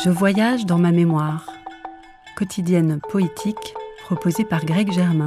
Je voyage dans ma mémoire. Quotidienne poétique proposée par Greg Germain.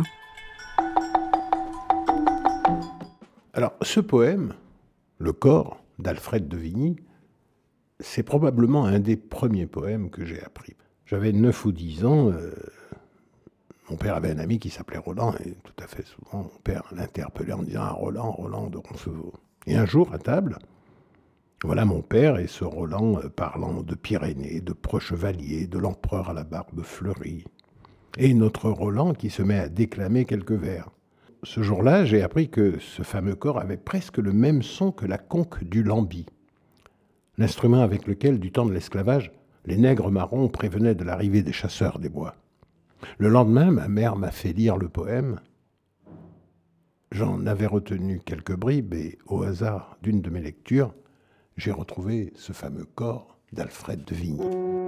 Alors, ce poème, Le corps d'Alfred de Vigny, c'est probablement un des premiers poèmes que j'ai appris. J'avais 9 ou 10 ans. Mon père avait un ami qui s'appelait Roland, et tout à fait souvent, mon père l'interpellait en disant « Ah, Roland de Roncevaux ». Et un jour, à table, voilà mon père et ce Roland parlant de Pyrénées, de Preux-Chevalier, de l'empereur à la barbe fleurie. Et notre Roland qui se met à déclamer quelques vers. Ce jour-là, j'ai appris que ce fameux corps avait presque le même son que la conque du lambi, l'instrument avec lequel, du temps de l'esclavage, les nègres marrons prévenaient de l'arrivée des chasseurs des bois. Le lendemain, ma mère m'a fait lire le poème. J'en avais retenu quelques bribes et, au hasard d'une de mes lectures, j'ai retrouvé ce fameux corps d'Alfred de Vigny.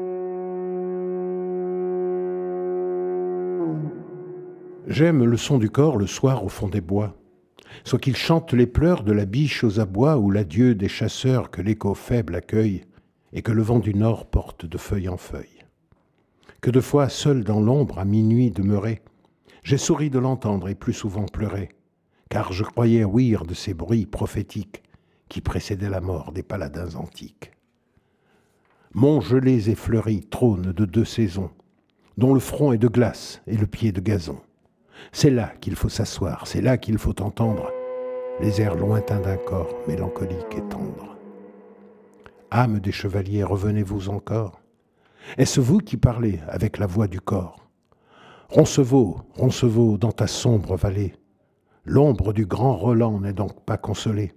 J'aime le son du corps le soir au fond des bois, soit qu'il chante les pleurs de la biche aux abois ou l'adieu des chasseurs que l'écho faible accueille et que le vent du nord porte de feuille en feuille. Que de fois, seul dans l'ombre, à minuit demeuré, j'ai souri de l'entendre et plus souvent pleuré, car je croyais ouïr de ces bruits prophétiques qui précédaient la mort des paladins antiques. Monts gelés et fleuris trônent de 2 saisons, dont le front est de glace et le pied de gazon. C'est là qu'il faut s'asseoir, c'est là qu'il faut entendre les airs lointains d'un corps mélancolique et tendre. Âme des chevaliers, revenez-vous encore? Est-ce vous qui parlez avec la voix du corps? Roncevaux, Roncevaux, dans ta sombre vallée, l'ombre du grand Roland n'est donc pas consolée.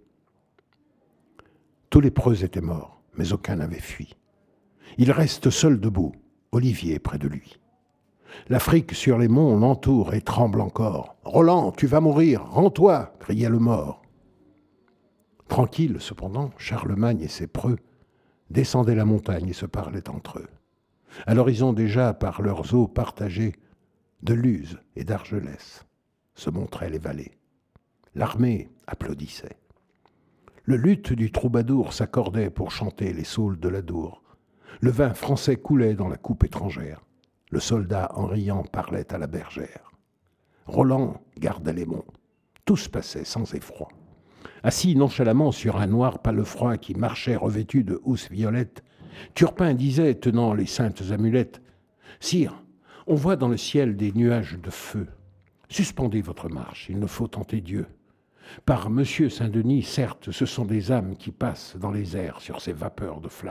Tous les preux étaient morts, mais aucun n'avait fui. Il reste seul debout, Olivier près de lui. L'Afrique sur les monts l'entoure et tremble encore. « Roland, tu vas mourir, rends-toi » criait le mort. Tranquille, cependant, Charlemagne et ses preux descendaient la montagne et se parlaient entre eux. À l'horizon déjà, par leurs eaux partagées, de Luz et d'Argelès se montraient les vallées. L'armée applaudissait. Le luth du troubadour s'accordait pour chanter les saules de l'Adour. Le vin français coulait dans la coupe étrangère. Le soldat, en riant, parlait à la bergère. Roland gardait les monts. Tous passaient sans effroi. Assis nonchalamment sur un noir palefroid qui marchait revêtu de housses violettes, Turpin disait, tenant les saintes amulettes, « Sire, on voit dans le ciel des nuages de feu. Suspendez votre marche, il ne faut tenter Dieu. Par Monsieur Saint-Denis, certes, ce sont des âmes qui passent dans les airs sur ces vapeurs de flammes. »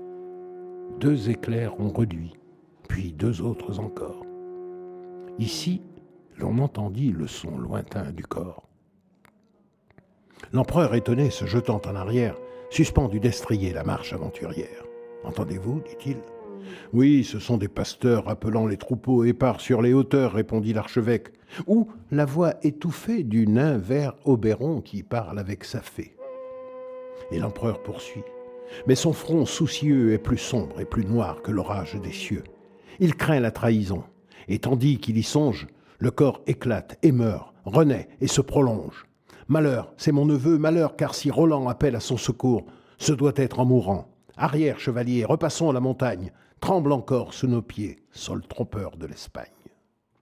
2 éclairs ont reluit, puis 2 autres encore. Ici, l'on entendit le son lointain du corps. L'empereur étonné, se jetant en arrière, suspendit d'estrier la marche aventurière. « Entendez-vous » dit-il. « Oui, ce sont des pasteurs appelant les troupeaux épars sur les hauteurs » répondit l'archevêque, ou la voix étouffée du nain vert Oberon qui parle avec sa fée. Et l'empereur poursuit. Mais son front soucieux est plus sombre et plus noir que l'orage des cieux. Il craint la trahison, et tandis qu'il y songe, le corps éclate et meurt, renaît et se prolonge. Malheur, c'est mon neveu, malheur, car si Roland appelle à son secours, ce doit être en mourant. Arrière, chevalier, repassons la montagne, tremble encore sous nos pieds, sol trompeur de l'Espagne.